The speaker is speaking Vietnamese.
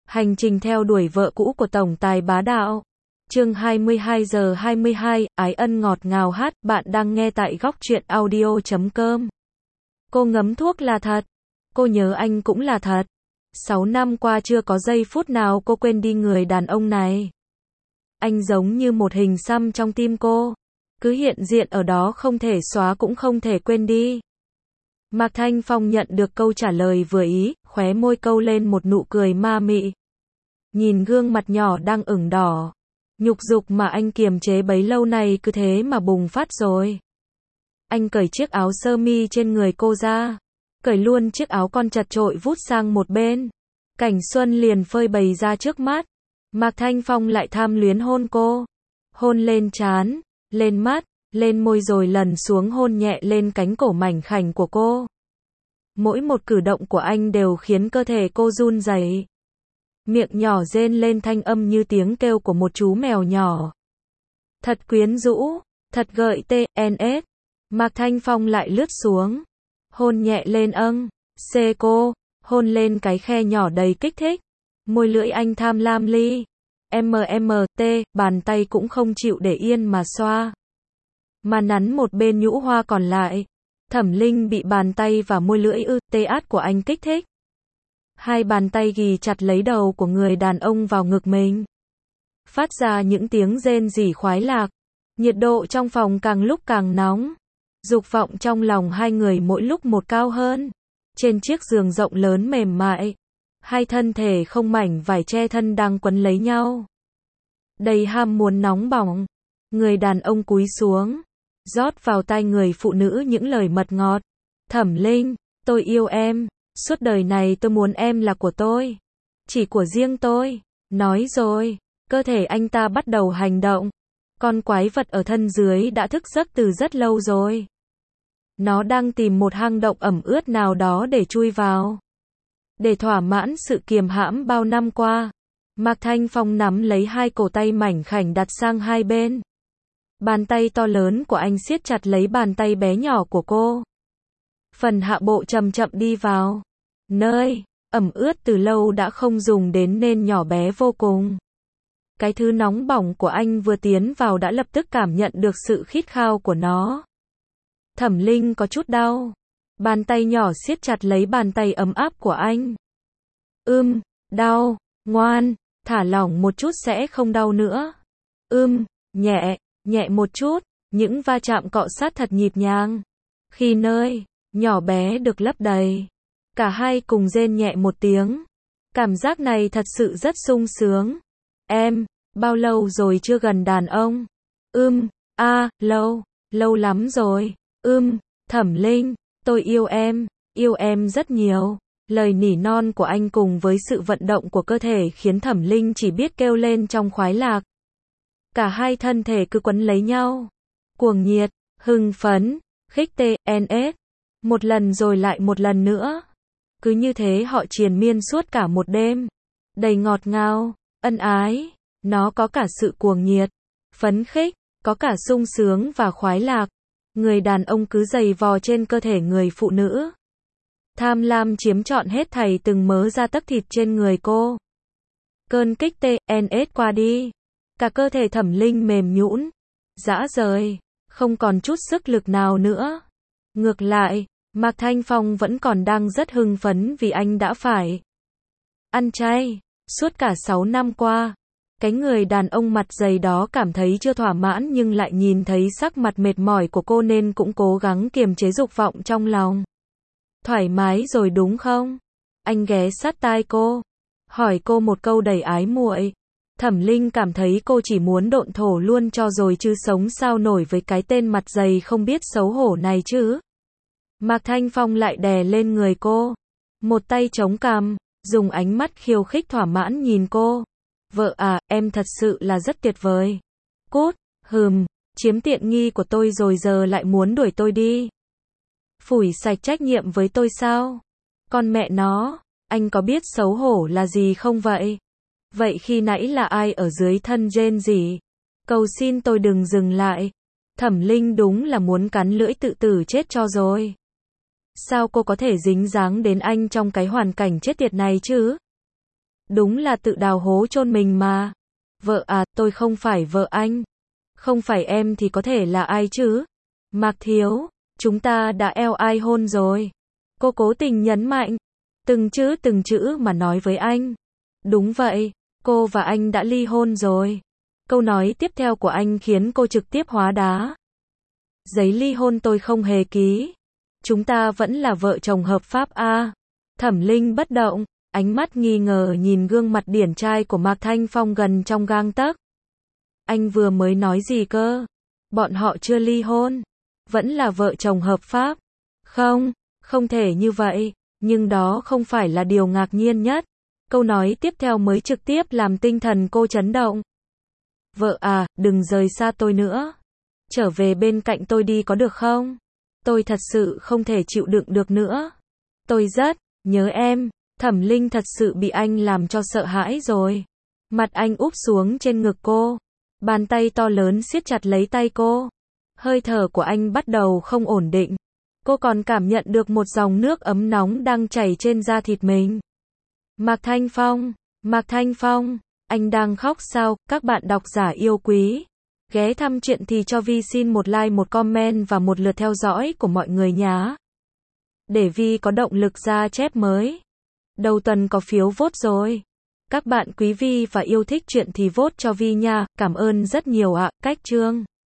Hành trình theo đuổi vợ cũ của tổng tài bá đạo. Chương 22:22, ái ân ngọt ngào hát, bạn đang nghe tại góc truyện audio.com. Cô ngấm thuốc là thật. Cô nhớ anh cũng là thật. 6 năm qua chưa có giây phút nào cô quên đi người đàn ông này. Anh giống như một hình xăm trong tim cô. Cứ hiện diện ở đó, không thể xóa cũng không thể quên đi. Mạc Thanh Phong nhận được câu trả lời vừa ý, khóe môi câu lên một nụ cười ma mị. Nhìn gương mặt nhỏ đang ửng đỏ. Nhục dục mà anh kiềm chế bấy lâu nay cứ thế mà bùng phát rồi. Anh cởi chiếc áo sơ mi trên người cô ra. Cởi luôn chiếc áo con chật chội vút sang một bên. Cảnh xuân liền phơi bày ra trước mắt. Mạc Thanh Phong lại tham luyến hôn cô. Hôn lên trán, lên mắt, lên môi rồi lần xuống hôn nhẹ lên cánh cổ mảnh khảnh của cô. Mỗi một cử động của anh đều khiến cơ thể cô run rẩy. Miệng nhỏ rên lên thanh âm như tiếng kêu của một chú mèo nhỏ. Thật quyến rũ, thật gợi TNS. Mạc Thanh Phong lại lướt xuống. Hôn nhẹ lên C cô, hôn lên cái khe nhỏ đầy kích thích. Môi lưỡi anh tham lam ly. MMT, bàn tay cũng không chịu để yên mà xoa. Mà nắn một bên nhũ hoa còn lại. Thẩm Linh bị bàn tay và môi lưỡi át của anh kích thích. Hai bàn tay ghì chặt lấy đầu của người đàn ông vào ngực mình. Phát ra những tiếng rên rỉ khoái lạc. Nhiệt độ trong phòng càng lúc càng nóng. Dục vọng trong lòng hai người mỗi lúc một cao hơn. Trên chiếc giường rộng lớn mềm mại. Hai thân thể không mảnh vải che thân đang quấn lấy nhau. Đầy ham muốn nóng bỏng. Người đàn ông cúi xuống. Rót vào tai người phụ nữ những lời mật ngọt. Thẩm Linh, tôi yêu em. Suốt đời này tôi muốn em là của tôi. Chỉ của riêng tôi. Nói rồi. Cơ thể anh ta bắt đầu hành động. Con quái vật ở thân dưới đã thức giấc từ rất lâu rồi. Nó đang tìm một hang động ẩm ướt nào đó để chui vào. Để thỏa mãn sự kiềm hãm bao năm qua. Mạc Thanh Phong nắm lấy hai cổ tay mảnh khảnh đặt sang hai bên. Bàn tay to lớn của anh siết chặt lấy bàn tay bé nhỏ của cô. Phần hạ bộ chậm chậm đi vào. Nơi ẩm ướt từ lâu đã không dùng đến nên nhỏ bé vô cùng. Cái thứ nóng bỏng của anh vừa tiến vào đã lập tức cảm nhận được sự khít khao của nó. Thẩm Linh có chút đau. Bàn tay nhỏ siết chặt lấy bàn tay ấm áp của anh. Đau, ngoan, thả lỏng một chút sẽ không đau nữa. Nhẹ, nhẹ một chút, những va chạm cọ sát thật nhịp nhàng. Khi nơi nhỏ bé được lấp đầy, cả hai cùng rên nhẹ một tiếng. Cảm giác này thật sự rất sung sướng. Em, bao lâu rồi chưa gần đàn ông? Lâu lắm rồi. Thẩm Linh, tôi yêu em rất nhiều. Lời nỉ non của anh cùng với sự vận động của cơ thể khiến Thẩm Linh chỉ biết kêu lên trong khoái lạc. Cả hai thân thể cứ quấn lấy nhau. Cuồng nhiệt, hưng phấn, khích TNS. Một lần rồi lại một lần nữa. Cứ như thế họ triền miên suốt cả một đêm. Đầy ngọt ngào, ân ái. Nó có cả sự cuồng nhiệt, phấn khích, có cả sung sướng và khoái lạc. Người đàn ông cứ giày vò trên cơ thể người phụ nữ. Tham lam chiếm trọn hết thảy từng mớ da tấc thịt trên người cô. Cơn kích TNS qua đi. Cả cơ thể Thẩm Linh mềm nhũn, rã rời, không còn chút sức lực nào nữa. Ngược lại, Mạc Thanh Phong vẫn còn đang rất hưng phấn vì anh đã phải ăn chay. Suốt cả 6 năm qua, cái người đàn ông mặt dày đó cảm thấy chưa thỏa mãn nhưng lại nhìn thấy sắc mặt mệt mỏi của cô nên cũng cố gắng kiềm chế dục vọng trong lòng. Thoải mái rồi đúng không? Anh ghé sát tai cô, hỏi cô một câu đầy ái muội. Thẩm Linh cảm thấy cô chỉ muốn độn thổ luôn cho rồi chứ sống sao nổi với cái tên mặt dày không biết xấu hổ này chứ. Mạc Thanh Phong lại đè lên người cô. Một tay chống cằm, dùng ánh mắt khiêu khích thỏa mãn nhìn cô. Vợ à, em thật sự là rất tuyệt vời. Cút, chiếm tiện nghi của tôi rồi giờ lại muốn đuổi tôi đi. Phủi sạch trách nhiệm với tôi sao? Con mẹ nó, anh có biết xấu hổ là gì không vậy? Vậy khi nãy là ai ở dưới thân rên rỉ? Cầu xin tôi đừng dừng lại. Thẩm Linh đúng là muốn cắn lưỡi tự tử chết cho rồi. Sao cô có thể dính dáng đến anh trong cái hoàn cảnh chết tiệt này chứ? Đúng là tự đào hố chôn mình mà. Vợ à, tôi không phải vợ anh. Không phải em thì có thể là ai chứ? Mạc Thiếu, chúng ta đã eo ai hôn rồi. Cô cố tình nhấn mạnh. Từng chữ mà nói với anh. Đúng vậy, cô và anh đã ly hôn rồi. Câu nói tiếp theo của anh khiến cô trực tiếp hóa đá. Giấy ly hôn tôi không hề ký. Chúng ta vẫn là vợ chồng hợp pháp à? Thẩm Linh bất động, ánh mắt nghi ngờ nhìn gương mặt điển trai của Mạc Thanh Phong gần trong gang tấc. Anh vừa mới nói gì cơ? Bọn họ chưa ly hôn, vẫn là vợ chồng hợp pháp. Không, không thể như vậy, nhưng đó không phải là điều ngạc nhiên nhất. Câu nói tiếp theo mới trực tiếp làm tinh thần cô chấn động. Vợ à, đừng rời xa tôi nữa. Trở về bên cạnh tôi đi có được không? Tôi thật sự không thể chịu đựng được nữa. Tôi rất nhớ em. Thẩm Linh thật sự bị anh làm cho sợ hãi rồi. Mặt anh úp xuống trên ngực cô. Bàn tay to lớn siết chặt lấy tay cô. Hơi thở của anh bắt đầu không ổn định. Cô còn cảm nhận được một dòng nước ấm nóng đang chảy trên da thịt mình. Mạc Thanh Phong, anh đang khóc sao? Các bạn độc giả yêu quý. Ghé thăm Chuyện thì cho Vi xin một like, một comment và một lượt theo dõi của mọi người nhé. Để Vi có động lực ra chép mới. Đầu tuần có phiếu vote rồi. Các bạn quý Vi và yêu thích Chuyện thì vote cho Vi nha. Cảm ơn rất nhiều ạ. Cách chương